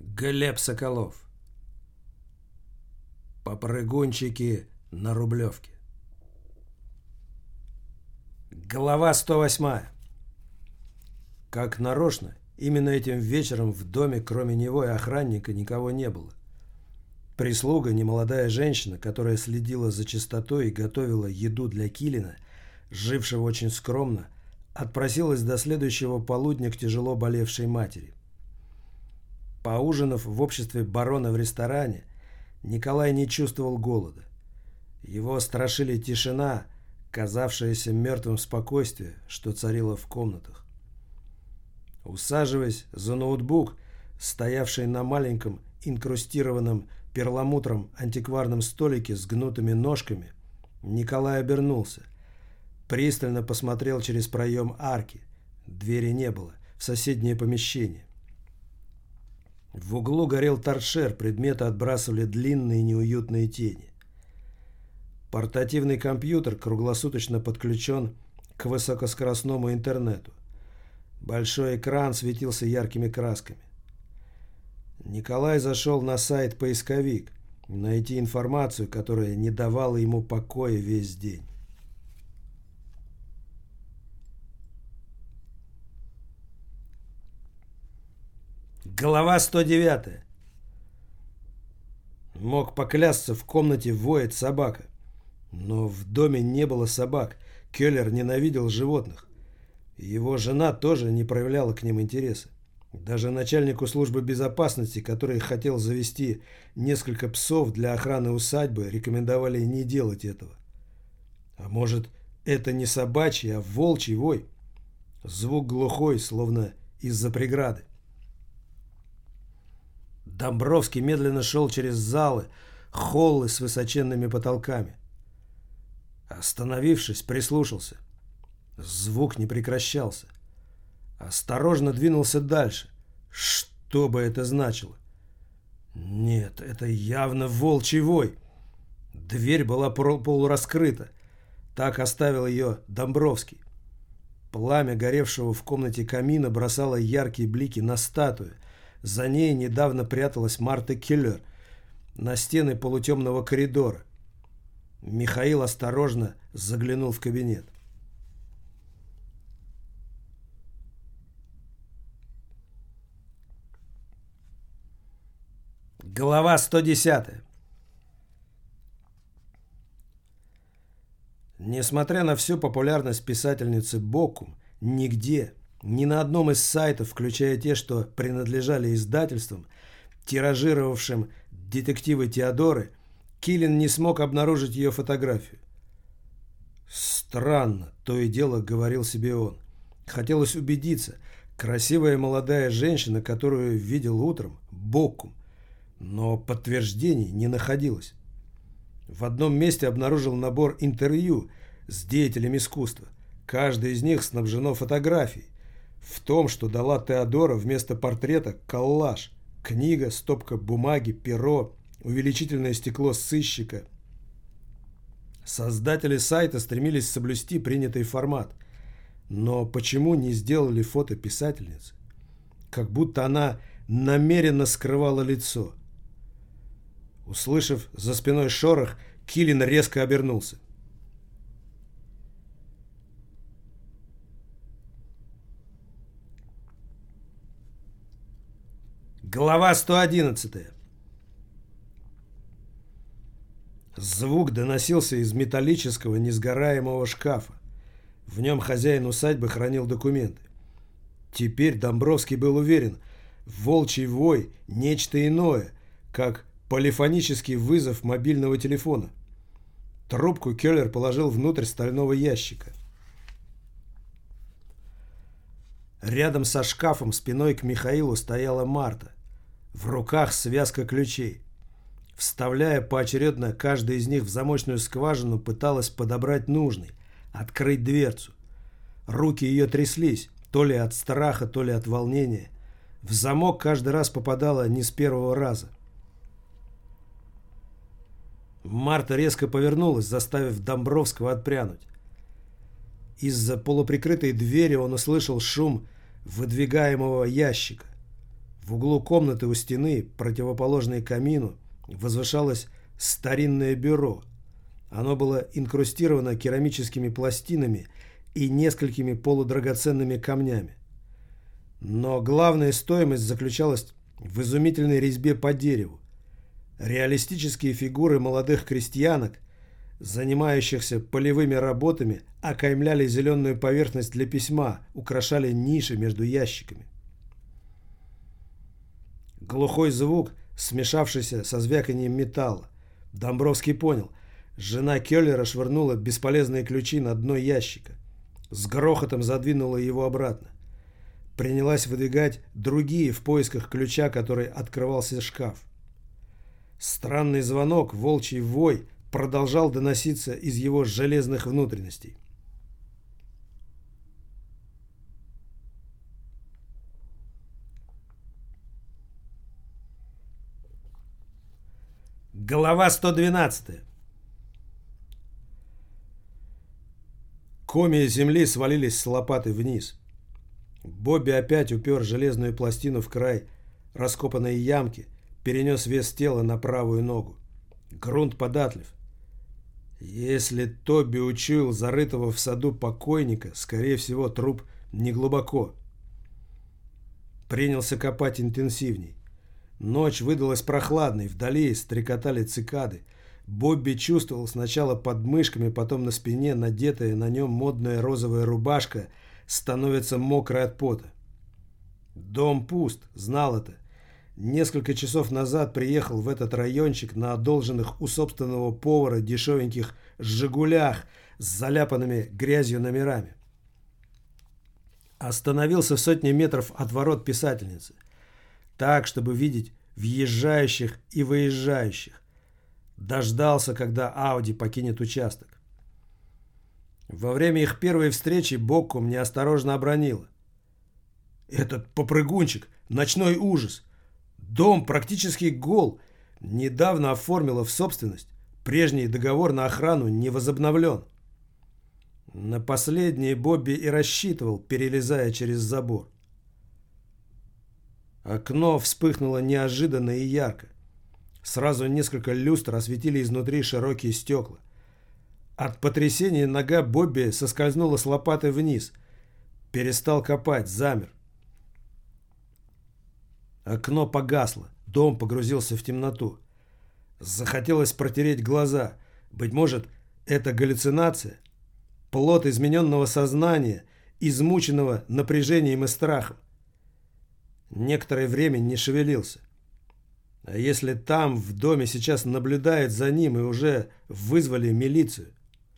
Глеб Соколов. Попрыгунчики на Рублевке. Глава 108. Как нарочно, именно этим вечером в доме, кроме него и охранника, никого не было. Прислуга, немолодая женщина, которая следила за чистотой и готовила еду для Килина, жившего очень скромно, отпросилась до следующего полудня к тяжело болевшей матери. Поужинав в обществе барона в ресторане, Николай не чувствовал голода. Его страшили тишина, казавшаяся мертвым спокойствие, что царило в комнатах. Усаживаясь за ноутбук, стоявший на маленьком инкрустированном перламутром антикварном столике с гнутыми ножками, Николай обернулся. Пристально посмотрел через проем арки. Двери не было, в соседнее помещение. В углу горел торшер, предметы отбрасывали длинные неуютные тени. Портативный компьютер круглосуточно подключен к высокоскоростному интернету. Большой экран светился яркими красками. Николай зашел на сайт-поисковик, найти информацию, которая не давала ему покоя весь день. Глава 109. Мог поклясться, в комнате воет собака. Но в доме не было собак. Келлер ненавидел животных. Его жена тоже не проявляла к ним интереса. Даже начальнику службы безопасности, который хотел завести несколько псов для охраны усадьбы, рекомендовали не делать этого. А может, это не собачий, а волчий вой? Звук глухой, словно из-за преграды. Домбровский медленно шел через залы, холлы с высоченными потолками. Остановившись, прислушался. Звук не прекращался. Осторожно двинулся дальше. Что бы это значило? Нет, это явно волчий вой. Дверь была полураскрыта. Так оставил ее Домбровский. Пламя горевшего в комнате камина бросало яркие блики на статую. За ней недавно пряталась Марта Келлер на стены полутемного коридора. Михаил осторожно заглянул в кабинет. Глава 110. Несмотря на всю популярность писательницы Боккум, нигде, ни на одном из сайтов, включая те, что принадлежали издательствам, тиражировавшим детективы Теодоры, Килин не смог обнаружить ее фотографию. Странно, то и дело говорил себе он. Хотелось убедиться, красивая молодая женщина, которую видел утром, Боккум, но подтверждений не находилось. В одном месте обнаружил набор интервью с деятелями искусства. Каждое из них снабжено фотографией. В том, что дала Теодора, вместо портрета коллаж, книга, стопка бумаги, перо, увеличительное стекло сыщика. Создатели сайта стремились соблюсти принятый формат. Но почему не сделали фото писательницы? Как будто она намеренно скрывала лицо. Услышав за спиной шорох, Килин резко обернулся. Глава 111. Звук доносился из металлического несгораемого шкафа. В нем хозяин усадьбы хранил документы. Теперь Домбровский был уверен, волчий вой – нечто иное, как полифонический вызов мобильного телефона. Трубку Келлер положил внутрь стального ящика. Рядом со шкафом спиной к Михаилу стояла Марта. В руках связка ключей. Вставляя поочередно каждый из них в замочную скважину, пыталась подобрать нужный, открыть дверцу. Руки ее тряслись, то ли от страха, то ли от волнения. В замок каждый раз попадала не с первого раза. Марта резко повернулась, заставив Домбровского отпрянуть. Из-за полуприкрытой двери он услышал шум выдвигаемого ящика. В углу комнаты у стены, противоположной камину, возвышалось старинное бюро. Оно было инкрустировано керамическими пластинами и несколькими полудрагоценными камнями. Но главная стоимость заключалась в изумительной резьбе по дереву. Реалистические фигуры молодых крестьянок, занимающихся полевыми работами, окаймляли зеленую поверхность для письма, украшали ниши между ящиками. Глухой звук, смешавшийся со звяканием металла. Домбровский понял. Жена Келлера швырнула бесполезные ключи на дно ящика. С грохотом задвинула его обратно. Принялась выдвигать другие в поисках ключа, который открывался шкаф. Странный звонок, волчий вой, продолжал доноситься из его железных внутренностей. Глава 112. Комья земли свалились с лопаты вниз. Бобби опять упер железную пластину в край раскопанной ямки, перенес вес тела на правую ногу. Грунт податлив. Если Тоби учуял зарытого в саду покойника, скорее всего, труп неглубоко. Принялся копать интенсивней. Ночь выдалась прохладной, вдали стрекотали цикады. Бобби чувствовал сначала под мышками, потом на спине надетая на нем модная розовая рубашка становится мокрой от пота. Дом пуст, знал это. Несколько часов назад приехал в этот райончик на одолженных у собственного повара дешевеньких «Жигулях» с заляпанными грязью номерами. Остановился в сотне метров от ворот писательницы. Так, чтобы видеть въезжающих и выезжающих. Дождался, когда Ауди покинет участок. Во время их первой встречи Боккум неосторожно обронила: «Этот попрыгунчик, ночной ужас. Дом практически гол. Недавно оформила в собственность. Прежний договор на охрану не возобновлен». На последнее Бобби и рассчитывал, перелезая через забор. Окно вспыхнуло неожиданно и ярко. Сразу несколько люстр осветили изнутри широкие стекла. От потрясения нога Бобби соскользнула с лопатой вниз. Перестал копать, замер. Окно погасло, дом погрузился в темноту. Захотелось протереть глаза. Быть может, это галлюцинация? Плод измененного сознания, измученного напряжением и страхом. Некоторое время не шевелился. А если там, в доме, сейчас наблюдает за ним и уже вызвали милицию?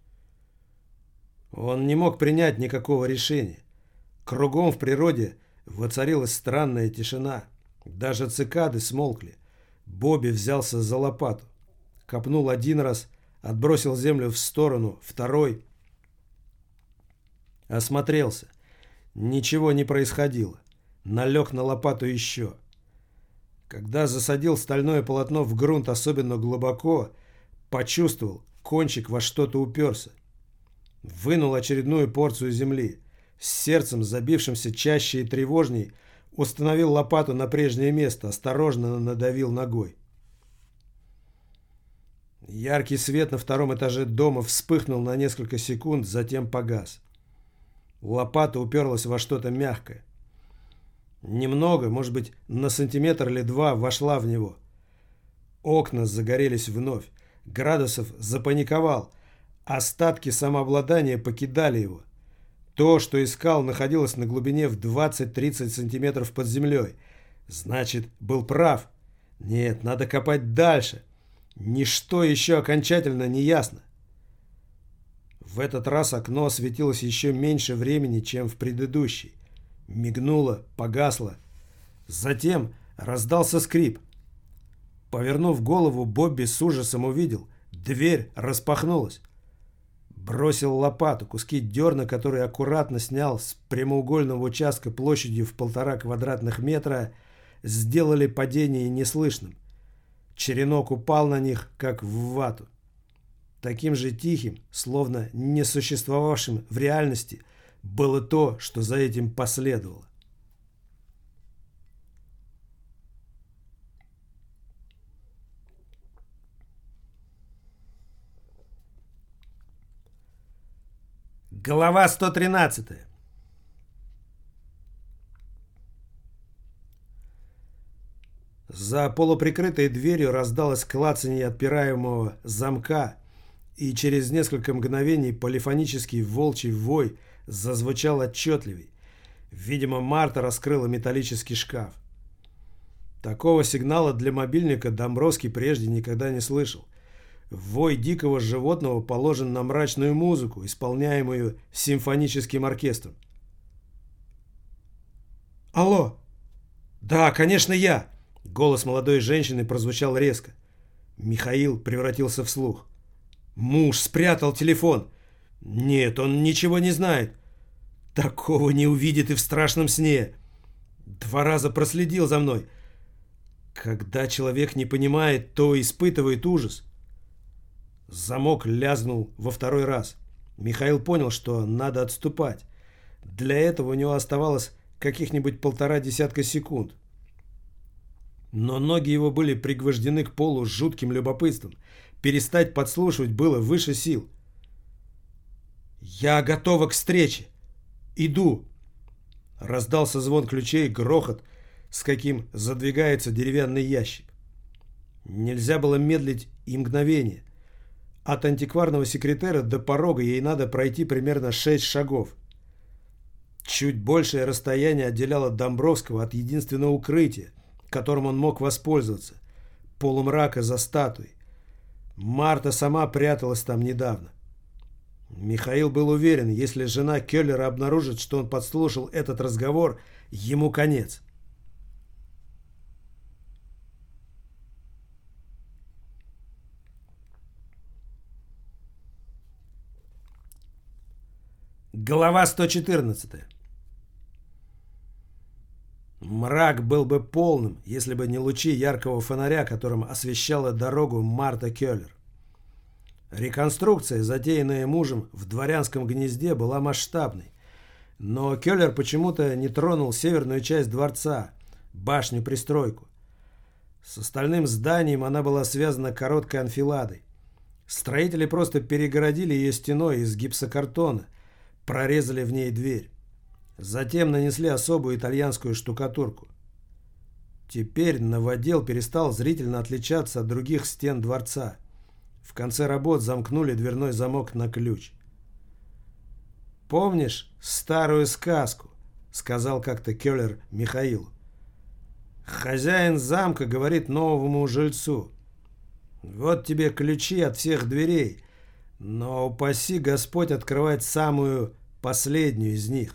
Он не мог принять никакого решения. Кругом в природе воцарилась странная тишина. Даже цикады смолкли. Бобби взялся за лопату. Копнул один раз, отбросил землю в сторону, второй. Осмотрелся. Ничего не происходило. Налег на лопату еще. Когда засадил стальное полотно в грунт особенно глубоко, почувствовал, кончик во что-то уперся. Вынул очередную порцию земли. С сердцем, забившимся чаще и тревожней, установил лопату на прежнее место, осторожно надавил ногой. Яркий свет на втором этаже дома вспыхнул на несколько секунд, затем погас. Лопата уперлась во что-то мягкое. Немного, может быть, на сантиметр или два вошла в него. Окна загорелись вновь. Градусов запаниковал. Остатки самообладания покидали его. То, что искал, находилось на глубине в 20-30 сантиметров под землей. Значит, был прав. Нет, надо копать дальше. Ничто еще окончательно не ясно. В этот раз окно осветилось еще меньше времени, чем в предыдущий. Мигнуло, погасло. Затем раздался скрип. Повернув голову, Бобби с ужасом увидел. Дверь распахнулась. Бросил лопату. Куски дерна, которые аккуратно снял с прямоугольного участка площадью в 1,5 квадратных метра, сделали падение неслышным. Черенок упал на них, как в вату. Таким же тихим, словно не существовавшим в реальности, было то, что за этим последовало. Глава 113. За полуприкрытой дверью раздалось клацанье отпираемого замка, и через несколько мгновений полифонический волчий вой зазвучал отчетливей. Видимо, Марта раскрыла металлический шкаф. Такого сигнала для мобильника Домбровский прежде никогда не слышал. Вой дикого животного положен на мрачную музыку, исполняемую симфоническим оркестром. «Алло!» «Да, конечно, я!» Голос молодой женщины прозвучал резко. Михаил превратился в слух. «Муж спрятал телефон!» «Нет, он ничего не знает!» «Такого не увидит и в страшном сне!» «2 раза проследил за мной!» «Когда человек не понимает, то испытывает ужас!» Замок лязгнул во 2-й раз. Михаил понял, что надо отступать. Для этого у него оставалось каких-нибудь 1,5 десятка секунд. Но ноги его были пригвождены к полу с жутким любопытством. Перестать подслушивать было выше сил. «Я готова к встрече! Иду!» Раздался звон ключей, грохот, с каким задвигается деревянный ящик. Нельзя было медлить и мгновение. От антикварного секретера до порога ей надо пройти примерно 6 шагов. Чуть большее расстояние отделяло Домбровского от единственного укрытия, которым он мог воспользоваться – полумрака за статуей. Марта сама пряталась там недавно. Михаил был уверен, если жена Келлера обнаружит, что он подслушал этот разговор, ему конец. Глава 114. Мрак был бы полным, если бы не лучи яркого фонаря, которым освещала дорогу Марта Келлер. Реконструкция, затеянная мужем в дворянском гнезде, была масштабной. Но Келлер почему-то не тронул северную часть дворца, башню-пристройку. С остальным зданием она была связана короткой анфиладой. Строители просто перегородили ее стеной из гипсокартона, прорезали в ней дверь. Затем нанесли особую итальянскую штукатурку. Теперь новодел перестал зрительно отличаться от других стен дворца. В конце работ замкнули дверной замок на ключ. «Помнишь старую сказку?» — сказал как-то Келлер Михаилу. «Хозяин замка говорит новому жильцу: вот тебе ключи от всех дверей, но упаси Господь открывать самую последнюю из них».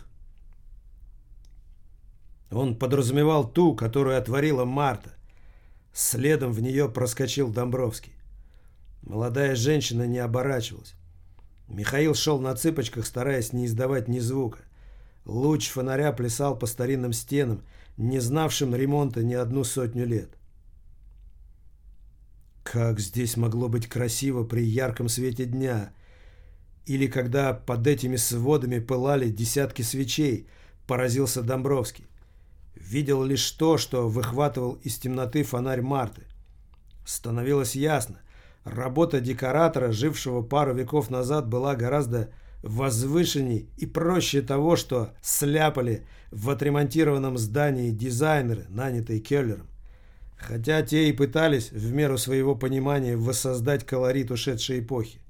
Он подразумевал ту, которую отворила Марта. Следом в нее проскочил Домбровский. Молодая женщина не оборачивалась. Михаил шел на цыпочках, стараясь не издавать ни звука. Луч фонаря плясал по старинным стенам, не знавшим ремонта не 100 лет. Как здесь могло быть красиво при ярком свете дня? Или когда под этими сводами пылали десятки свечей, поразился Домбровский. Видел лишь то, что выхватывал из темноты фонарь Марты. Становилось ясно. Работа декоратора, жившего пару веков назад, была гораздо возвышенней и проще того, что сляпали в отремонтированном здании дизайнеры, нанятые Келлером. Хотя те и пытались в меру своего понимания воссоздать колорит ушедшей эпохи.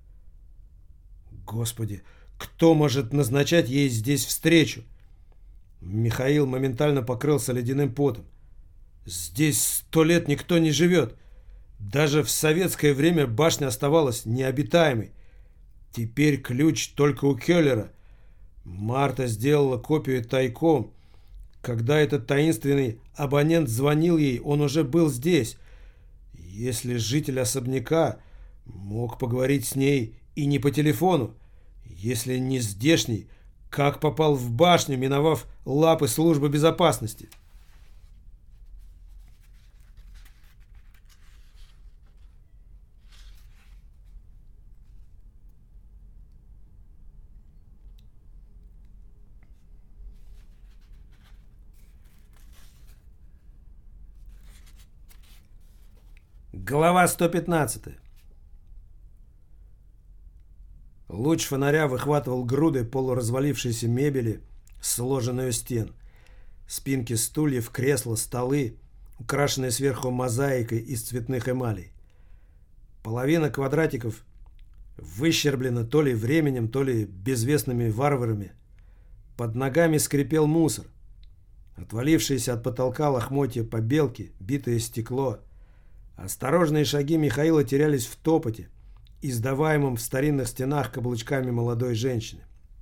Господи, кто может назначать ей здесь встречу? Михаил моментально покрылся ледяным потом. Здесь 100 лет никто не живет. Даже в советское время башня оставалась необитаемой. Теперь ключ только у Келлера. Марта сделала копию тайком. Когда этот таинственный абонент звонил ей, он уже был здесь. Если житель особняка мог поговорить с ней и не по телефону, если не здешний, как попал в башню, миновав лапы службы безопасности? Глава 115. Луч фонаря выхватывал груды полуразвалившейся мебели, сложенной у стен. Спинки стульев, кресла, столы, украшенные сверху мозаикой из цветных эмалей. Половина квадратиков выщерблена то ли временем, то ли безвестными варварами. Под ногами скрипел мусор. Отвалившиеся от потолка лохмотья побелки, битое стекло. Осторожные шаги Михаила терялись в топоте, издаваемом в старинных стенах каблучками молодой женщины.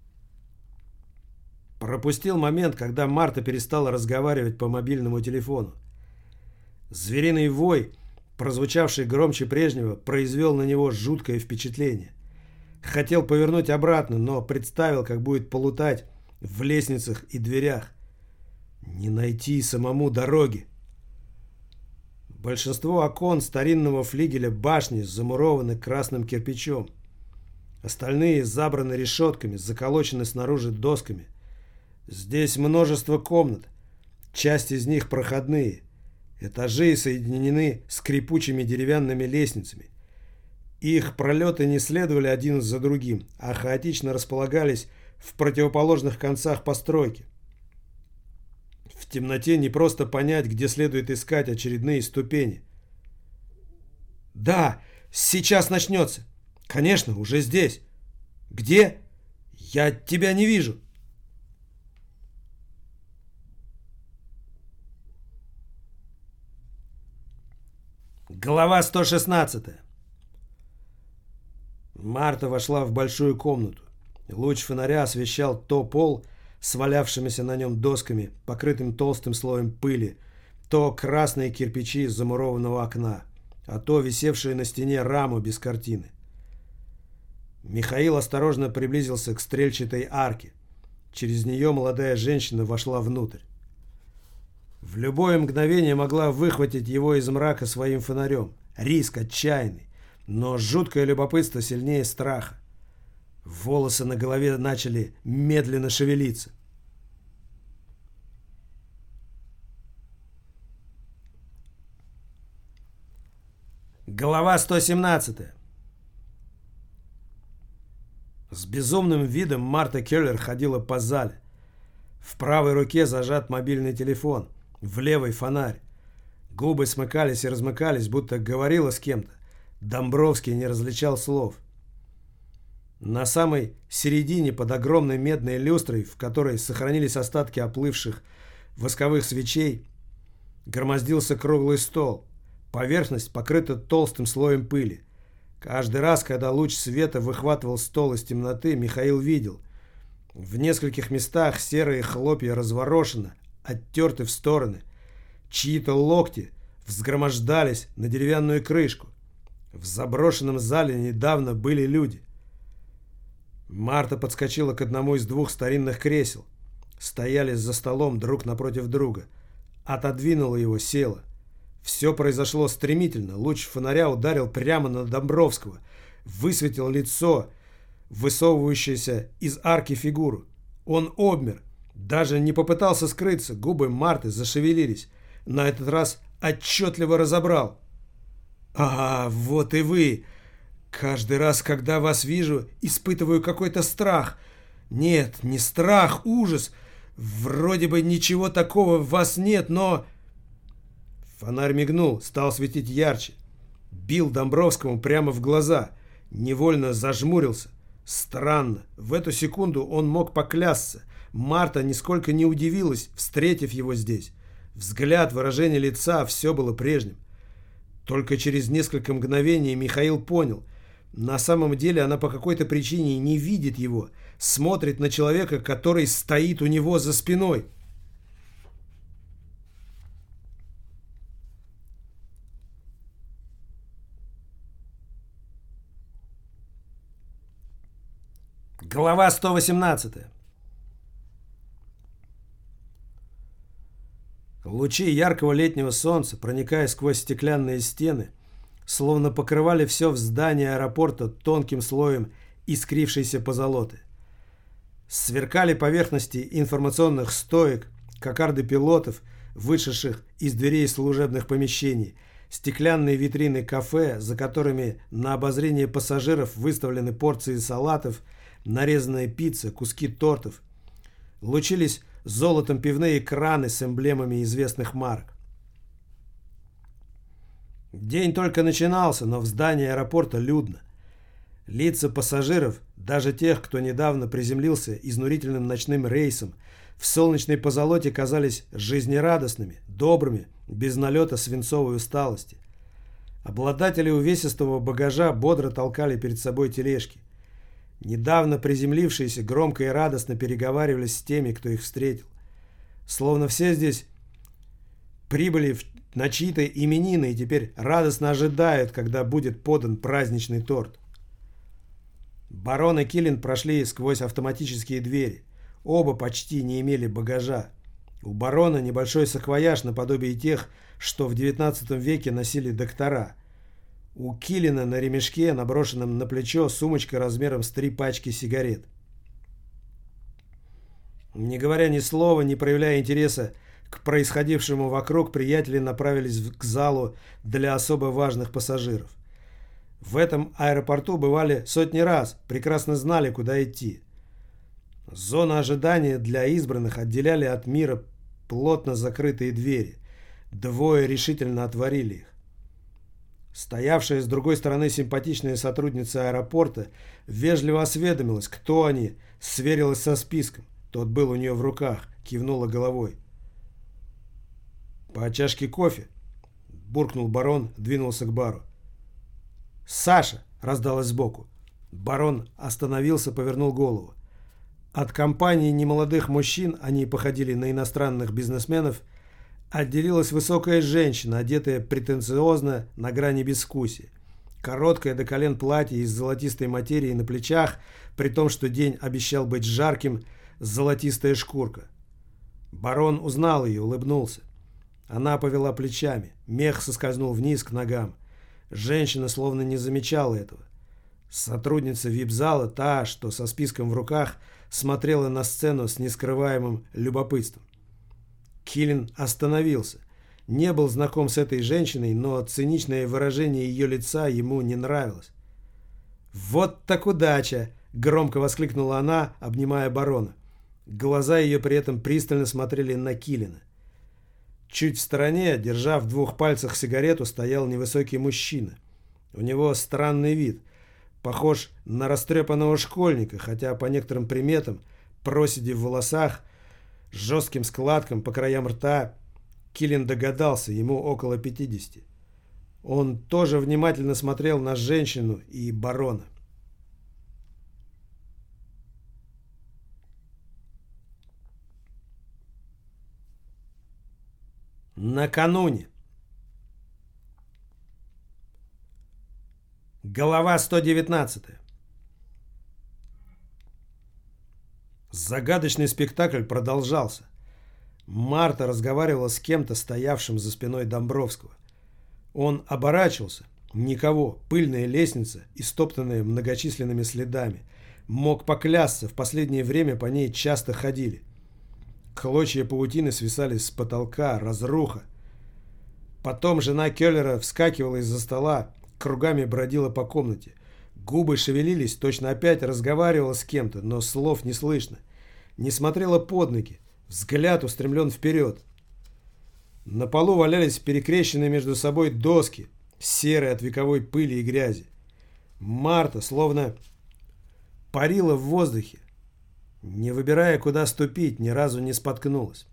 Пропустил момент, когда Марта перестала разговаривать по мобильному телефону. Звериный вой, прозвучавший громче прежнего, произвел на него жуткое впечатление. Хотел повернуть обратно, но представил, как будет плутать в лестницах и дверях. Не найти самому дороги. Большинство окон старинного флигеля башни замурованы красным кирпичом. Остальные забраны решетками, заколочены снаружи досками. Здесь множество комнат. Часть из них проходные. Этажи соединены скрипучими деревянными лестницами. Их пролеты не следовали один за другим, а хаотично располагались в противоположных концах постройки. В темноте не просто понять, где следует искать очередные ступени. «Да, сейчас начнется. Конечно, уже здесь. Где? Я тебя не вижу». Глава 116. Марта вошла в большую комнату. Луч фонаря освещал то пол с валявшимися на нем досками, покрытым толстым слоем пыли, то красные кирпичи замурованного окна, а то висевшие на стене раму без картины. Михаил осторожно приблизился к стрельчатой арке. Через нее молодая женщина вошла внутрь. В любое мгновение могла выхватить его из мрака своим фонарем. Риск отчаянный, но жуткое любопытство сильнее страха. Волосы на голове начали медленно шевелиться. Глава 117. С безумным видом Марта Келлер ходила по зале. В правой руке зажат мобильный телефон, в левой фонарь. Губы смыкались и размыкались, будто говорила с кем-то. Домбровский не различал слов. На самой середине, под огромной медной люстрой, в которой сохранились остатки оплывших восковых свечей, громоздился круглый стол. Поверхность покрыта толстым слоем пыли. Каждый раз, когда луч света выхватывал стол из темноты, Михаил видел. В нескольких местах серые хлопья разворошены, оттерты в стороны. Чьи-то локти взгромождались на деревянную крышку. В заброшенном зале недавно были люди. Марта подскочила к одному из двух старинных кресел. Стояли за столом друг напротив друга. Отодвинула его, села. Все произошло стремительно. Луч фонаря ударил прямо на Домбровского. Высветил лицо, высовывающееся из арки фигуру. Он обмер. Даже не попытался скрыться. Губы Марты зашевелились. На этот раз отчетливо разобрал. «А, вот и вы! Каждый раз, когда вас вижу, испытываю какой-то страх. Нет, не страх, ужас. Вроде бы ничего такого в вас нет, но...» Фонарь мигнул, стал светить ярче. Бил Домбровскому прямо в глаза. Невольно зажмурился. Странно, в эту секунду он мог поклясться. Марта нисколько не удивилась, встретив его здесь. Взгляд, выражение лица, все было прежним. Только через несколько мгновений Михаил понял. На самом деле она по какой-то причине не видит его. Смотрит на человека, который стоит у него за спиной. Глава 118. Лучи яркого летнего солнца, проникая сквозь стеклянные стены, словно покрывали все в здании аэропорта тонким слоем искрившейся позолоты. Сверкали поверхности информационных стоек, кокарды пилотов, вышедших из дверей служебных помещений. стеклянные витрины кафе, за которыми на обозрение пассажиров выставлены порции салатов, нарезанная пицца, куски тортов. Лучились золотом пивные краны с эмблемами известных марок. День только начинался, но в здании аэропорта людно. Лица пассажиров, даже тех, кто недавно приземлился изнурительным ночным рейсом, в солнечной позолоте казались жизнерадостными, добрыми, без налета свинцовой усталости. Обладатели увесистого багажа бодро толкали перед собой тележки. Недавно приземлившиеся громко и радостно переговаривались с теми, кто их встретил. Словно все здесь прибыли на чьи-то именины и теперь радостно ожидают, когда будет подан праздничный торт. Барон и Киллин прошли сквозь автоматические двери. Оба почти не имели багажа. У барона небольшой саквояж наподобие тех, что в XIX веке носили доктора. У Киллина на ремешке, наброшенном на плечо, сумочка размером с 3 пачки сигарет. Не говоря ни слова, не проявляя интереса к происходившему вокруг, приятели направились к залу для особо важных пассажиров. В этом аэропорту бывали сотни раз, прекрасно знали, куда идти. Зону ожидания для избранных отделяли от мира плотно закрытые двери. Двое решительно отворили их. Стоявшая с другой стороны симпатичная сотрудница аэропорта вежливо осведомилась, кто они, сверилась со списком. Тот был у нее в руках, кивнула головой. «По чашке кофе?» — буркнул барон, двинулся к бару. «Саша!» — раздалось сбоку. Барон остановился, повернул голову. От компании немолодых мужчин, они походили на иностранных бизнесменов, отделилась высокая женщина, одетая претенциозно на грани безвкусия. Короткое до колен платье из золотистой материи на плечах, при том, что день обещал быть жарким, золотистая шкурка. Барон узнал ее, улыбнулся. Она повела плечами, мех соскользнул вниз к ногам. Женщина словно не замечала этого. Сотрудница вип-зала, та, что со списком в руках, смотрела на сцену с нескрываемым любопытством. Киллин остановился. Не был знаком с этой женщиной, но циничное выражение ее лица ему не нравилось. «Вот так удача!» — громко воскликнула она, обнимая барона. Глаза ее при этом пристально смотрели на Киллина. Чуть в стороне, держа в 2 пальцах сигарету, стоял невысокий мужчина. У него странный вид. Похож на растрепанного школьника, хотя по некоторым приметам, проседи в волосах, жестким складкам по краям рта, Киллин догадался, ему около 50. Он тоже внимательно смотрел на женщину и барона. Накануне. Глава 119. Загадочный спектакль продолжался. Марта разговаривала с кем-то, стоявшим за спиной Домбровского. Он оборачивался. Никого. Пыльная лестница, истоптанная многочисленными следами. Мог поклясться, в последнее время по ней часто ходили. Клочья паутины свисали с потолка, разруха. Потом жена Келлера вскакивала из-за стола, кругами бродила по комнате. Губы шевелились, точно опять разговаривала с кем-то, но слов не слышно. Не смотрела под ноги, взгляд устремлен вперед. На полу валялись перекрещенные между собой доски, серые от вековой пыли и грязи. Марта словно парила в воздухе. Не выбирая, куда ступить, ни разу не споткнулась.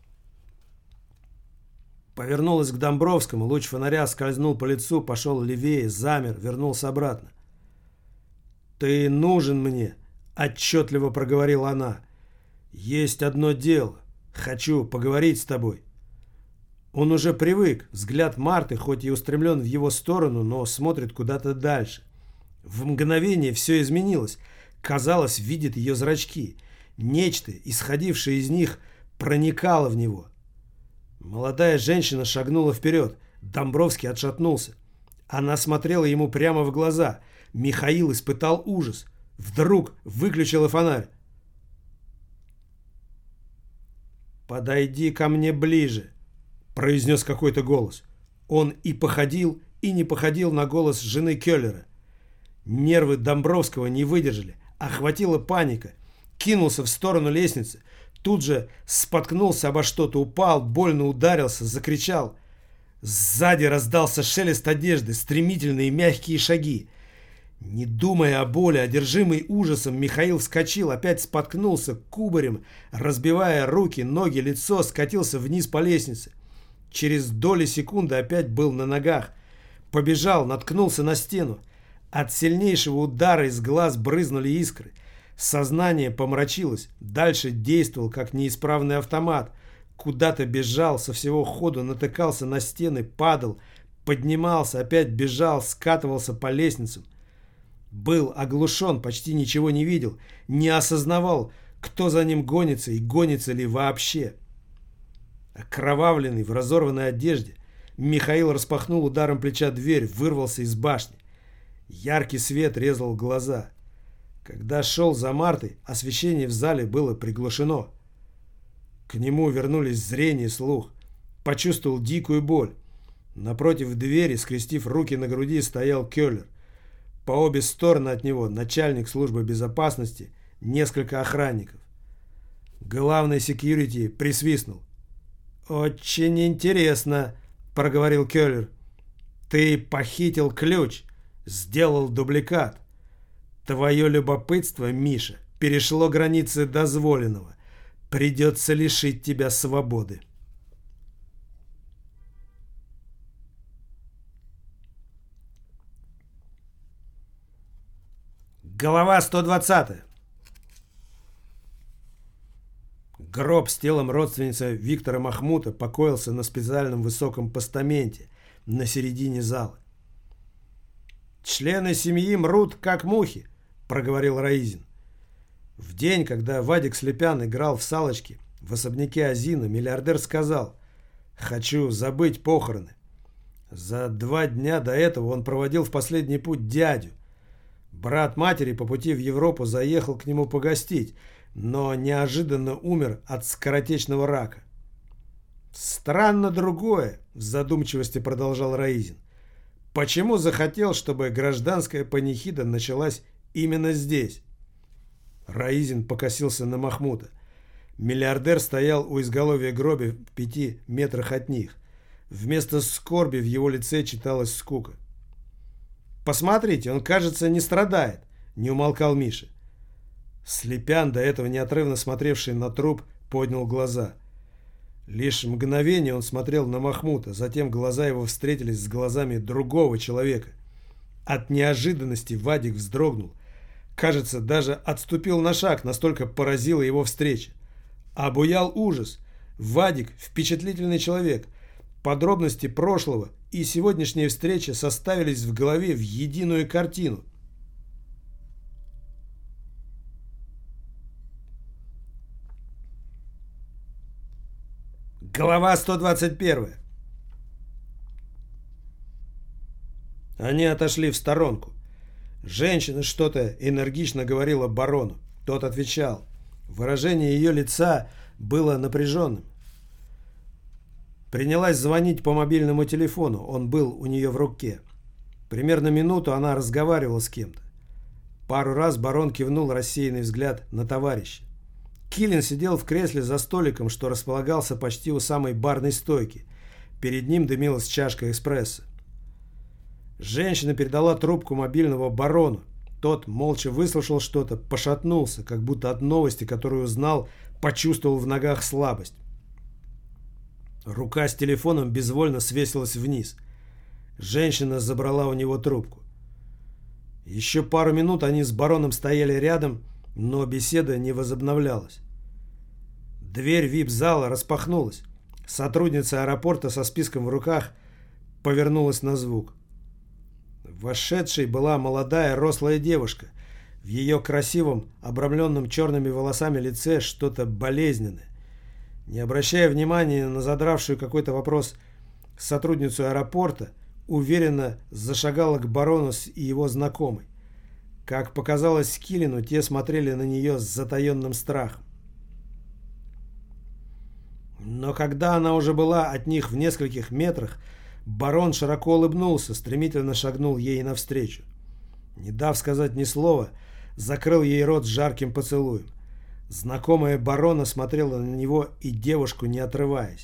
Повернулась к Домбровскому, луч фонаря скользнул по лицу, пошел левее, замер, вернулся обратно. «Ты нужен мне», — отчетливо проговорила она. «Есть одно дело. Хочу поговорить с тобой». Он уже привык. Взгляд Марты, хоть и устремлен в его сторону, но смотрит куда-то дальше. В мгновение все изменилось. Казалось, видит ее зрачки. Нечто, исходившее из них, проникало в него. Молодая женщина шагнула вперед. Домбровский отшатнулся. Она смотрела ему прямо в глаза. Михаил испытал ужас. Вдруг выключила фонарь. «Подойди ко мне ближе», — произнес какой-то голос. Он и походил, и не походил на голос жены Келлера. Нервы Домбровского не выдержали, охватила паника. Кинулся в сторону лестницы, тут же споткнулся обо что-то, упал, больно ударился, закричал. Сзади раздался шелест одежды, стремительные мягкие шаги. Не думая о боли, одержимый ужасом, Михаил вскочил, опять споткнулся кубарем, разбивая руки, ноги, лицо, скатился вниз по лестнице. Через доли секунды опять был на ногах. Побежал, наткнулся на стену. От сильнейшего удара из глаз брызнули искры. Сознание помрачилось. Дальше действовал, как неисправный автомат. Куда-то бежал, со всего ходу натыкался на стены, падал, поднимался, опять бежал, скатывался по лестницам. Был оглушен, почти ничего не видел, не осознавал, кто за ним гонится и гонится ли вообще. Окровавленный, в разорванной одежде, Михаил распахнул ударом плеча дверь, вырвался из башни. Яркий свет резал глаза. Когда шел за Мартой, освещение в зале было приглушено. К нему вернулись зрение и слух. Почувствовал дикую боль. Напротив двери, скрестив руки на груди, стоял Келлер. По обе стороны от него начальник службы безопасности, несколько охранников. Главный секьюрити присвистнул. «Очень интересно», — проговорил Келлер. «Ты похитил ключ, сделал дубликат. Твое любопытство, Миша, перешло границы дозволенного. Придется лишить тебя свободы». Глава 120. Гроб с телом родственницы Виктора Махмута покоился на специальном высоком постаменте на середине зала. «Члены семьи мрут, как мухи», — проговорил Раизин. В день, когда Вадик Слепян играл в салочки в особняке Азина, миллиардер сказал: «Хочу забыть похороны». За 2 дня до этого он проводил в последний путь дядю. Брат матери по пути в Европу заехал к нему погостить, но неожиданно умер от скоротечного рака. «Странно другое», — в задумчивости продолжал Раизин. «Почему захотел, чтобы гражданская панихида началась именно здесь?» Раизин покосился на Махмута. Миллиардер стоял у изголовья гроба в 5 метрах от них. Вместо скорби в его лице читалась скука. «Посмотрите, он, кажется, не страдает», — не умолкал Миша. Слепян, до этого неотрывно смотревший на труп, поднял глаза. Лишь мгновение он смотрел на Махмута, затем глаза его встретились с глазами другого человека. От неожиданности Вадик вздрогнул. Кажется, даже отступил на шаг, настолько поразила его встреча. Обуял ужас. Вадик — впечатлительный человек. Подробности прошлого и сегодняшняя встреча составились в голове в единую картину. Глава 121. Они отошли в сторонку. Женщина что-то энергично говорила барону. Тот отвечал. Выражение ее лица было напряженным. Принялась звонить по мобильному телефону. Он был у нее в руке. Примерно минуту она разговаривала с кем-то. Пару раз барон кивнул рассеянный взгляд на товарища. Килин сидел в кресле за столиком, что располагался почти у самой барной стойки. Перед ним дымилась чашка эспрессо. Женщина передала трубку мобильного барону. Тот молча выслушал что-то, пошатнулся, как будто от новости, которую узнал, почувствовал в ногах слабость. Рука с телефоном безвольно свесилась вниз. Женщина забрала у него трубку. Еще пару минут они с бароном стояли рядом, но беседа не возобновлялась. Дверь вип-зала распахнулась. Сотрудница аэропорта со списком в руках повернулась на звук. Вошедшей была молодая рослая девушка. В ее красивом, обрамленном черными волосами лице что-то болезненное. Не обращая внимания на задравшую какой-то вопрос сотрудницу аэропорта, уверенно зашагала к барону и его знакомой. Как показалось Килину, те смотрели на нее с затаенным страхом. Но когда она уже была от них в нескольких метрах, Барон широко улыбнулся, стремительно шагнул ей навстречу. Не дав сказать ни слова, закрыл ей рот жарким поцелуем. Знакомая барона смотрела на него и девушку, не отрываясь.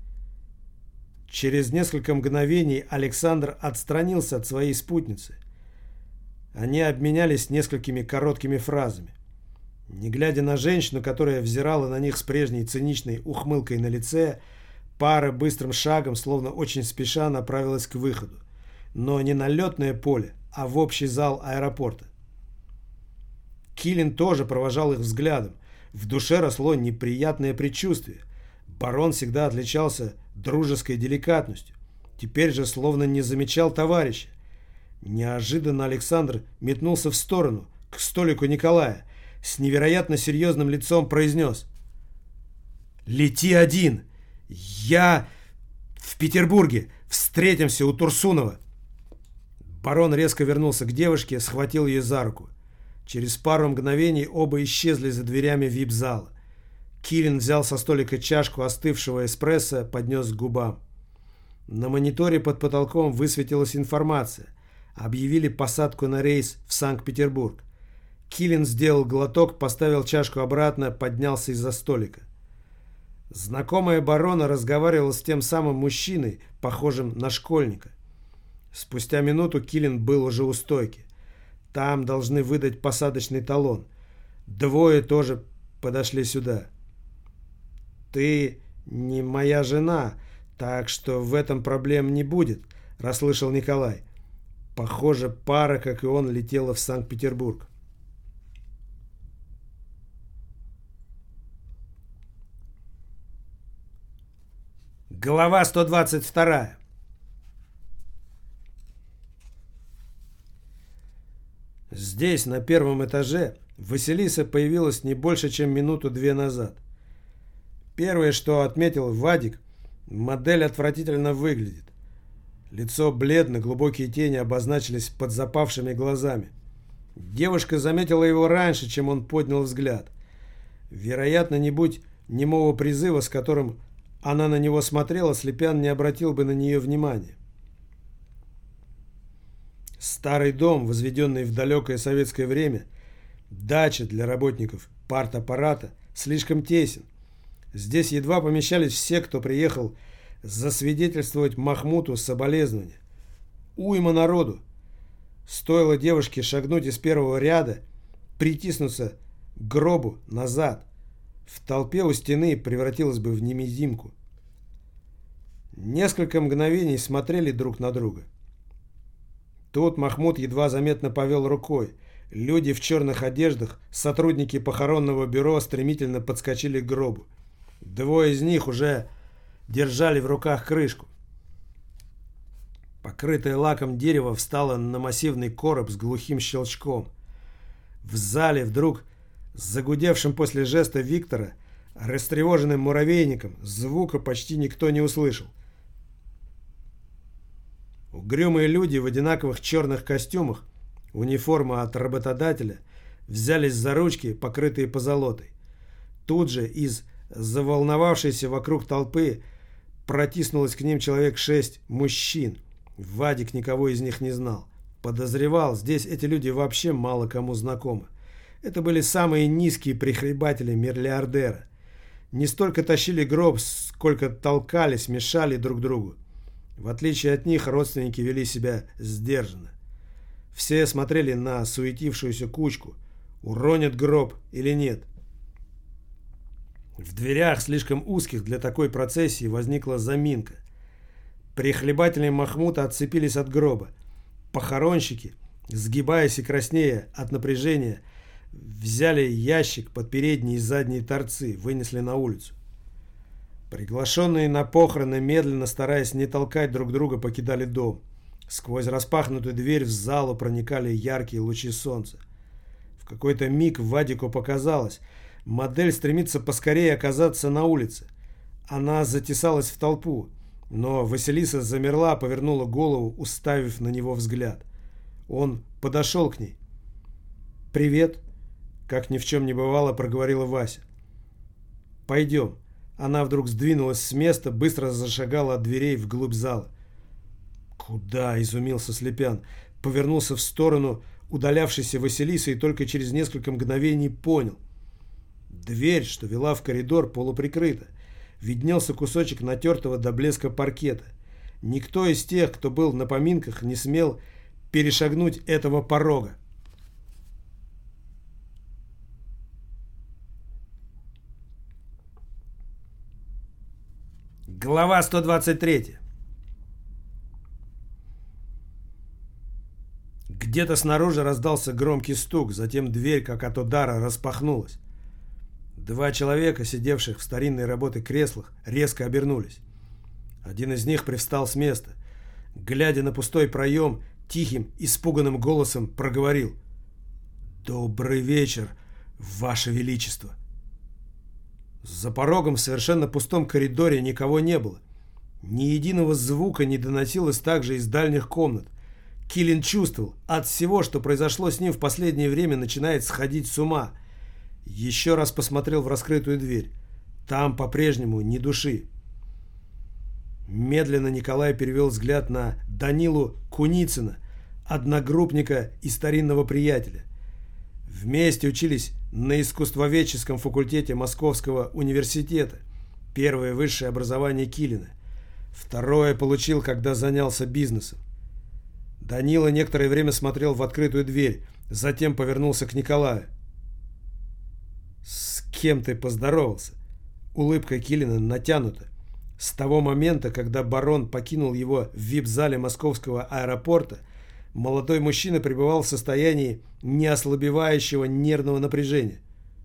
Через несколько мгновений Александр отстранился от своей спутницы. Они обменялись несколькими короткими фразами. Не глядя на женщину, которая взирала на них с прежней циничной ухмылкой на лице, пара быстрым шагом, словно очень спеша, направилась к выходу. Но не на летное поле, а в общий зал аэропорта. Киллин тоже провожал их взглядом. В душе росло неприятное предчувствие. Барон всегда отличался дружеской деликатностью. Теперь же словно не замечал товарища. Неожиданно Александр метнулся в сторону, к столику Николая. С невероятно серьезным лицом произнес: «Лети один! Я в Петербурге! Встретимся у Турсунова!» Барон резко вернулся к девушке, схватил ее за руку. Через пару мгновений оба исчезли за дверями вип-зала. Киллин взял со столика чашку остывшего эспрессо, поднес к губам. На мониторе под потолком высветилась информация. Объявили посадку на рейс в Санкт-Петербург. Киллин сделал глоток, поставил чашку обратно, поднялся из-за столика. Знакомая барона разговаривала с тем самым мужчиной, похожим на школьника. Спустя минуту Киллин был уже у стойки. Там должны выдать посадочный талон. Двое тоже подошли сюда. «Ты не моя жена, так что в этом проблем не будет», — расслышал Николай. Похоже, пара, как и он, летела в Санкт-Петербург. Глава 122. Здесь, на первом этаже, Василиса появилась не больше, чем минуту-две назад. Первое, что отметил Вадик, модель отвратительно выглядит. Лицо бледно, глубокие тени обозначились под запавшими глазами. Девушка заметила его раньше, чем он поднял взгляд. Вероятно, не будь немого призыва, с которым она на него смотрела, Слепян не обратил бы на нее внимания. Старый дом, возведенный в далекое советское время, дача для работников партаппарата, слишком тесен. Здесь едва помещались все, кто приехал засвидетельствовать Махмуту соболезнования. Уйма народу. Стоило девушке шагнуть из первого ряда, притиснуться к гробу назад. В толпе у стены превратилась бы в немезимку. Несколько мгновений смотрели друг на друга. Тут Махмут едва заметно повел рукой. Люди в черных одеждах, сотрудники похоронного бюро, стремительно подскочили к гробу. Двое из них уже держали в руках крышку. Покрытое лаком дерево встало на массивный короб с глухим щелчком. В зале вдруг, с загудевшим после жеста Виктора, растревоженным муравейником, звука почти никто не услышал. Угрюмые люди в одинаковых черных костюмах, униформа от работодателя, взялись за ручки, покрытые позолотой. Тут же из заволновавшейся вокруг толпы протиснулось к ним человек 6 мужчин. Вадик никого из них не знал. Подозревал, здесь эти люди вообще мало кому знакомы. Это были самые низкие прихлебатели-миллиардера. Не столько тащили гроб, сколько толкались, мешали друг другу. В отличие от них, родственники вели себя сдержанно. Все смотрели на суетившуюся кучку, уронят гроб или нет. В дверях, слишком узких для такой процессии, возникла заминка. Прихлебатели Махмута отцепились от гроба. Похоронщики, сгибаясь и краснея от напряжения, взяли ящик под передние и задние торцы, вынесли на улицу. Приглашенные на похороны, медленно, стараясь не толкать друг друга, покидали дом. Сквозь распахнутую дверь в залу проникали яркие лучи солнца. В какой-то миг Вадику показалось, модель стремится поскорее оказаться на улице. Она затесалась в толпу, но Василиса замерла, повернула голову, уставив на него взгляд. Он подошел к ней. «Привет», — как ни в чем не бывало, проговорила Вася. «Пойдем». Она вдруг сдвинулась с места, быстро зашагала от дверей вглубь зала. «Куда?» – изумился Слепян. Повернулся в сторону удалявшейся Василисы и только через несколько мгновений понял. Дверь, что вела в коридор, полуприкрыта. Виднелся кусочек натертого до блеска паркета. Никто из тех, кто был на поминках, не смел перешагнуть этого порога. Глава 123. Где-то снаружи раздался громкий стук, затем дверь, как от удара, распахнулась. Два человека, сидевших в старинной работы креслах, резко обернулись. Один из них привстал с места. Глядя на пустой проем, тихим, испуганным голосом проговорил: «Добрый вечер, Ваше Величество!» За порогом в совершенно пустом коридоре никого не было. Ни единого звука не доносилось также из дальних комнат. Киллин чувствовал, от всего, что произошло с ним в последнее время, начинает сходить с ума. Еще раз посмотрел в раскрытую дверь. Там по-прежнему ни души. Медленно Николай перевел взгляд на Данилу Куницына, одногруппника и старинного приятеля. Вместе учились на искусствоведческом факультете Московского университета. Первое высшее образование Киллина. Второе получил, когда занялся бизнесом. Данила некоторое время смотрел в открытую дверь, затем повернулся к Николаю. «С кем ты поздоровался?» Улыбка Киллина натянута. С того момента, когда барон покинул его в вип-зале московского аэропорта, молодой мужчина пребывал в состоянии неослабевающего нервного напряжения.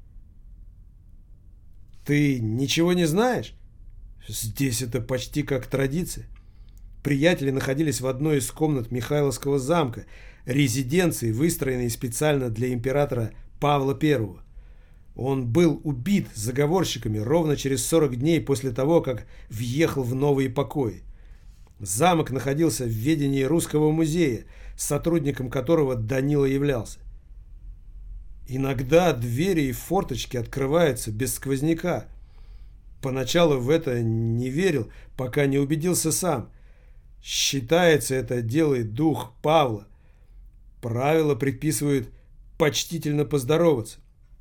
«Ты ничего не знаешь? Здесь это почти как традиция». Приятели находились в одной из комнат Михайловского замка, резиденции, выстроенной специально для императора Павла I. Он был убит заговорщиками ровно через 40 дней после того, как въехал в новые покои. Замок находился в ведении Русского музея, сотрудником которого Данила являлся. Иногда двери и форточки открываются без сквозняка. Поначалу в это не верил, пока не убедился сам. Считается, это делает дух Павла. Правила предписывают почтительно поздороваться.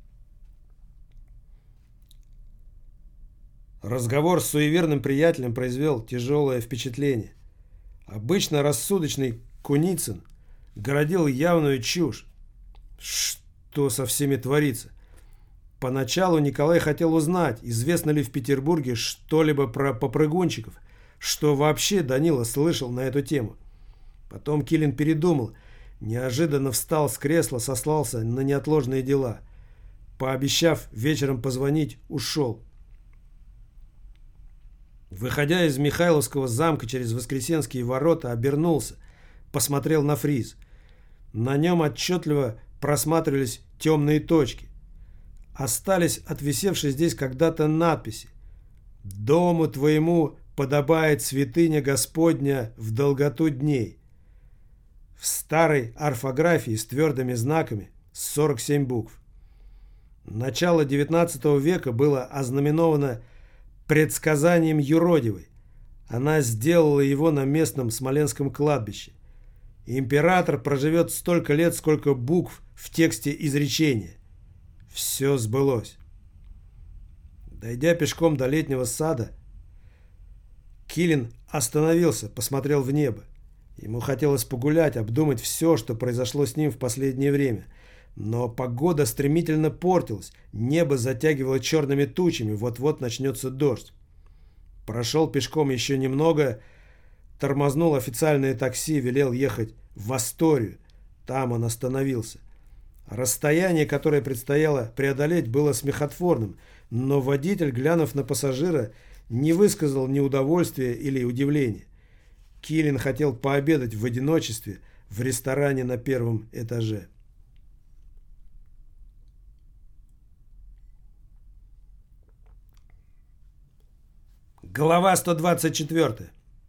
Разговор с суеверным приятелем произвел тяжелое впечатление. Обычно рассудочный Куницын городил явную чушь. Что со всеми творится? Поначалу Николай хотел узнать, известно ли в Петербурге что-либо про попрыгунчиков, что вообще Данила слышал на эту тему. Потом Киллин передумал, неожиданно встал с кресла, сослался на неотложные дела. Пообещав вечером позвонить, ушел. Выходя из Михайловского замка через Воскресенские ворота, обернулся, посмотрел на фриз. На нем отчетливо просматривались темные точки. Остались отвисевшие здесь когда-то надписи: «Дому твоему подобает святыня Господня в долготу дней». В старой орфографии с твердыми знаками 47 букв. Начало XIX века было ознаменовано предсказанием юродивой. Она сделала его на местном Смоленском кладбище. Император проживет столько лет, сколько букв в тексте изречения. Все сбылось. Дойдя пешком до летнего сада, Киллин остановился, посмотрел в небо. Ему хотелось погулять, обдумать все, что произошло с ним в последнее время. Но погода стремительно портилась, небо затягивало черными тучами, вот-вот начнется дождь. Прошел пешком еще немного, тормознул официальное такси, велел ехать в Асторию. Там он остановился. Расстояние, которое предстояло преодолеть, было смехотворным, но водитель, глянув на пассажира, не высказал ни удовольствия или удивления. Киллин хотел пообедать в одиночестве в ресторане на первом этаже. Глава 124.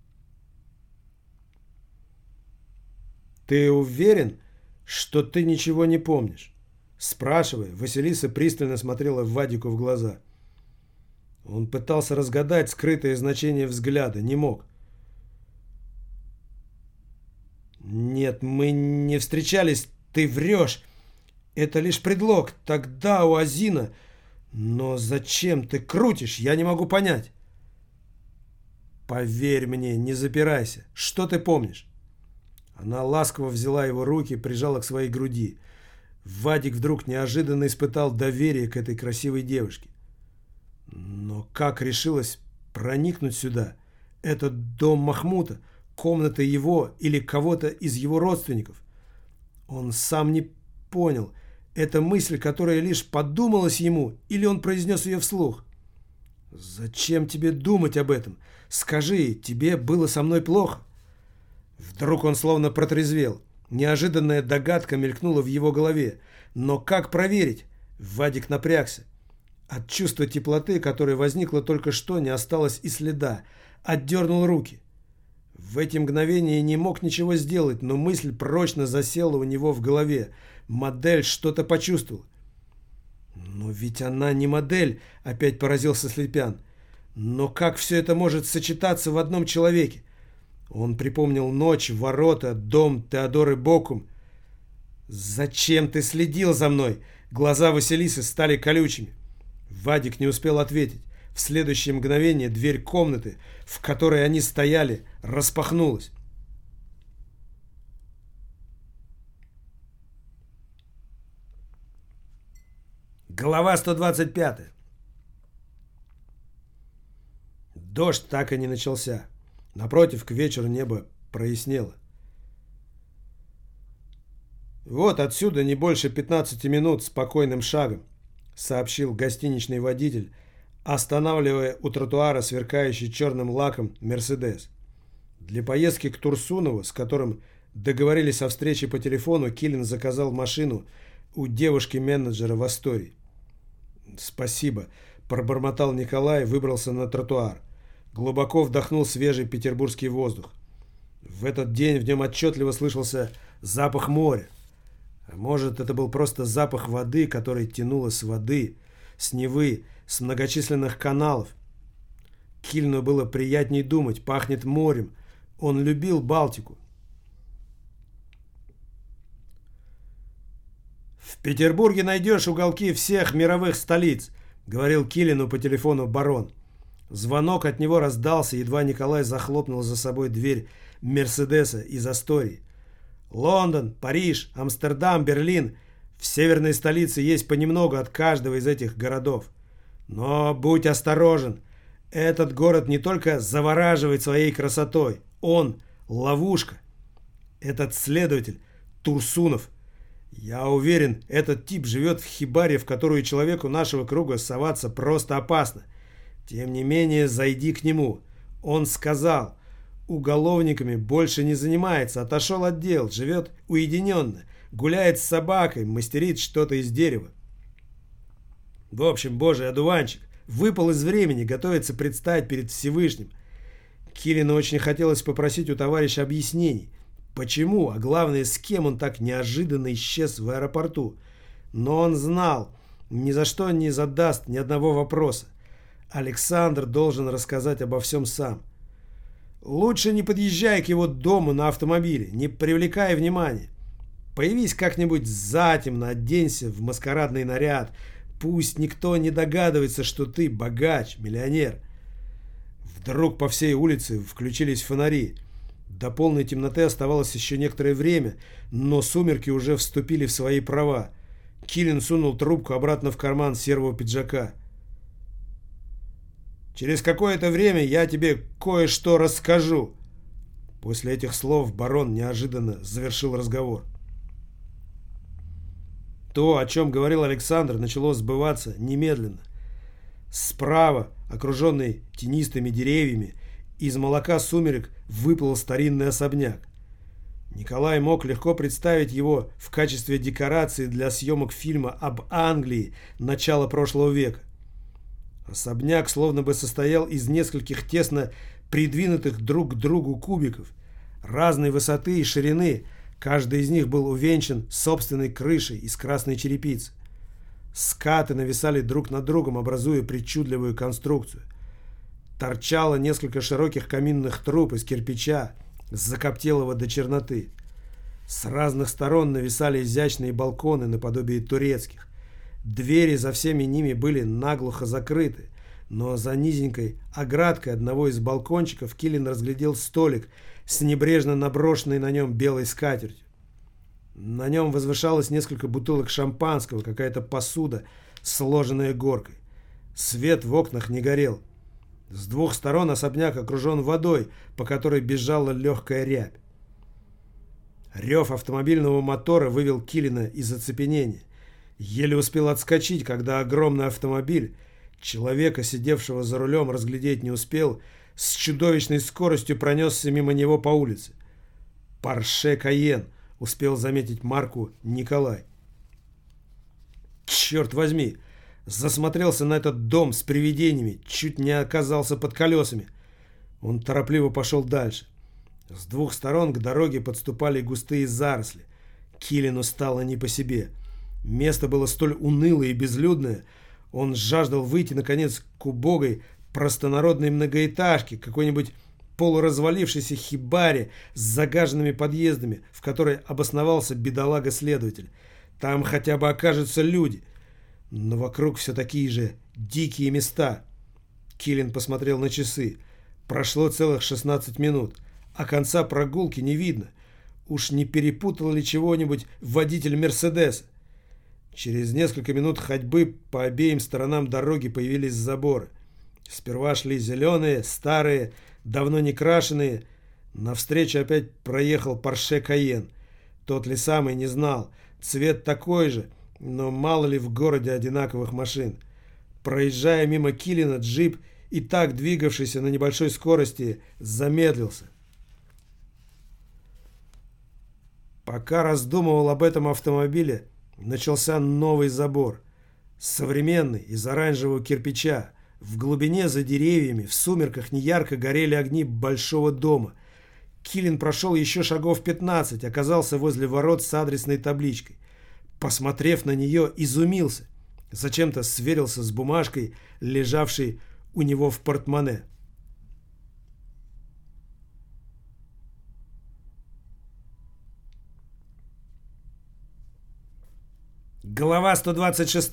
«Ты уверен, что ты ничего не помнишь?» Спрашивая, Василиса пристально смотрела Вадику в глаза. Он пытался разгадать скрытое значение взгляда, не мог. Нет, мы не встречались, ты врешь. Это лишь предлог. Тогда у Азина... Но зачем ты крутишь? Я не могу понять. Поверь мне, не запирайся. Что ты помнишь? Она ласково взяла его руки, прижала к своей груди. Вадик вдруг неожиданно испытал доверие к этой красивой девушке. Но как решилась проникнуть сюда? Этот дом Махмута, комната его или кого-то из его родственников? Он сам не понял, это мысль, которая лишь подумалась ему, или он произнес ее вслух. «Зачем тебе думать об этом? Скажи, тебе было со мной плохо?» Вдруг он словно протрезвел. Неожиданная догадка мелькнула в его голове. Но как проверить? Вадик напрягся. От чувства теплоты, которое возникло только что, не осталось и следа. Отдернул руки. В эти мгновения не мог ничего сделать, но мысль прочно засела у него в голове. Модель что-то почувствовал. «Но ведь она не модель», — опять поразился Слепян. «Но как все это может сочетаться в одном человеке?» Он припомнил ночь, ворота, дом Теодоры Бокум. «Зачем ты следил за мной?» Глаза Василисы стали колючими. Вадик не успел ответить. В следующее мгновение дверь комнаты, в которой они стояли, распахнулась. Глава 125. Дождь так и не начался. Напротив, к вечеру небо прояснело. «Вот отсюда не больше 15 минут спокойным шагом», — сообщил гостиничный водитель, останавливая у тротуара сверкающий черным лаком «Мерседес». Для поездки к Турсунову, с которым договорились о встрече по телефону, Килин заказал машину у девушки-менеджера в Астории. «Спасибо», — пробормотал Николай и выбрался на тротуар. Глубоко вдохнул свежий петербургский воздух. В этот день в нем отчетливо слышался запах моря. А может, это был просто запах воды, который тянуло с воды, с Невы, с многочисленных каналов. Килину было приятней думать, пахнет морем. Он любил Балтику. «В Петербурге найдешь уголки всех мировых столиц», — говорил Килину по телефону барон. Звонок от него раздался, едва Николай захлопнул за собой дверь Мерседеса из Астории. «Лондон, Париж, Амстердам, Берлин. В северной столице есть понемногу от каждого из этих городов. Но будь осторожен. Этот город не только завораживает своей красотой. Он — ловушка. Этот следователь — Турсунов. Я уверен, этот тип живет в хибаре, в которую человеку нашего круга соваться просто опасно. Тем не менее, зайди к нему. Он сказал, уголовниками больше не занимается, отошел от дел, живет уединенно, гуляет с собакой, мастерит что-то из дерева. В общем, божий одуванчик, выпал из времени, готовится предстать перед Всевышним». Килину очень хотелось попросить у товарища объяснений, почему, а главное, с кем он так неожиданно исчез в аэропорту. Но он знал, ни за что не задаст ни одного вопроса. Александр должен рассказать обо всем сам. Лучше не подъезжай к его дому на автомобиле, не привлекай внимания. Появись как-нибудь затемно, оденься в маскарадный наряд. Пусть никто не догадывается, что ты богач, миллионер. Вдруг по всей улице включились фонари. До полной темноты оставалось еще некоторое время, но сумерки уже вступили в свои права. Килин сунул трубку обратно в карман серого пиджака. «Через какое-то время я тебе кое-что расскажу». После этих слов барон неожиданно завершил разговор. То, о чем говорил Александр, начало сбываться немедленно. Справа, окруженный тенистыми деревьями, из молока сумерек выплыл старинный особняк. Николай мог легко представить его в качестве декорации для съемок фильма об Англии начала прошлого века. Особняк словно бы состоял из нескольких тесно придвинутых друг к другу кубиков разной высоты и ширины. Каждый из них был увенчан собственной крышей из красной черепицы. Скаты нависали друг над другом, образуя причудливую конструкцию. Торчало несколько широких каминных труб из кирпича, закоптелого до черноты. С разных сторон нависали изящные балконы наподобие турецких. Двери за всеми ними были наглухо закрыты, но за низенькой оградкой одного из балкончиков Киллин разглядел столик с небрежно наброшенной на нем белой скатертью. На нем возвышалось несколько бутылок шампанского, какая-то посуда, сложенная горкой. Свет в окнах не горел. С двух сторон особняк окружен водой, по которой бежала легкая рябь. Рев автомобильного мотора вывел Киллина из оцепенения. Еле успел отскочить, когда огромный автомобиль, человека, сидевшего за рулем, разглядеть не успел, с чудовищной скоростью пронесся мимо него по улице. «Порше Кайен», — успел заметить марку Николай. «Черт возьми!» Засмотрелся на этот дом с привидениями, чуть не оказался под колесами. Он торопливо пошел дальше. С двух сторон к дороге подступали густые заросли. Киллину стало не по себе. Место было столь унылое и безлюдное. Он жаждал выйти, наконец, к убогой, простонародной многоэтажке, какой-нибудь полуразвалившейся хибаре с загаженными подъездами, в которой обосновался бедолага-следователь. Там хотя бы окажутся люди. Но вокруг все такие же дикие места. Киллин посмотрел на часы. Прошло целых 16 минут, а конца прогулки не видно. Уж не перепутал ли чего-нибудь водитель Мерседеса? Через несколько минут ходьбы по обеим сторонам дороги появились заборы. Сперва шли зеленые, старые, давно не крашеные. Навстречу опять проехал Порше Кайен. Тот ли самый, не знал. Цвет такой же, но мало ли в городе одинаковых машин. Проезжая мимо Киллина, джип, и так двигавшийся на небольшой скорости, замедлился. Пока раздумывал об этом автомобиле, начался новый забор. Современный, из оранжевого кирпича. В глубине за деревьями, в сумерках неярко горели огни большого дома. Киллин прошел еще шагов 15, оказался возле ворот с адресной табличкой. Посмотрев на нее, изумился. Зачем-то сверился с бумажкой, лежавшей у него в портмоне. Глава 126.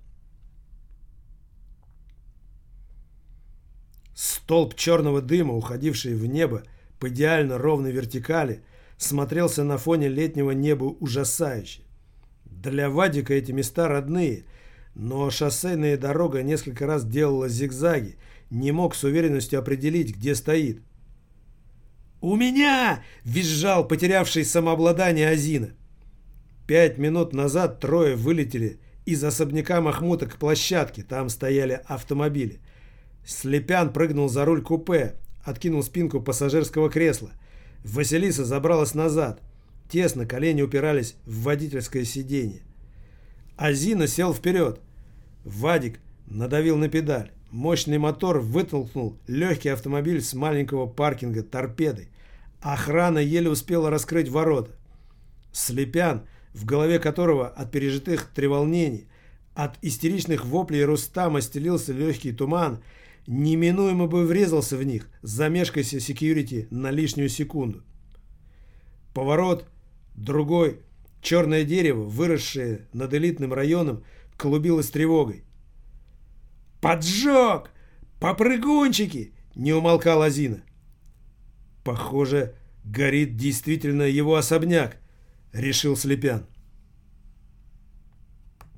Столб черного дыма, уходивший в небо по идеально ровной вертикали, смотрелся на фоне летнего неба ужасающе. Для Вадика эти места родные, но шоссейная дорога несколько раз делала зигзаги, не мог с уверенностью определить, где стоит. «У меня!» — визжал потерявший самообладание Азина. 5 минут назад трое вылетели из особняка Махмута к площадке, там стояли автомобили. Слепян прыгнул за руль купе, откинул спинку пассажирского кресла. Василиса забралась назад. Тесно колени упирались в водительское сиденье. Азина сел вперед. Вадик надавил на педаль. Мощный мотор вытолкнул легкий автомобиль с маленького паркинга торпедой. Охрана еле успела раскрыть ворота. Слепян, в голове которого от пережитых треволнений, от истеричных воплей Рустама стелился легкий туман, неминуемо бы врезался в них, замешкайся секьюрити на лишнюю секунду. Поворот, другой, черное дерево, выросшее над элитным районом, клубилось тревогой. «Поджог! Попрыгунчики!» — не умолкал Азина. «Похоже, горит действительно его особняк», — решил Слепян.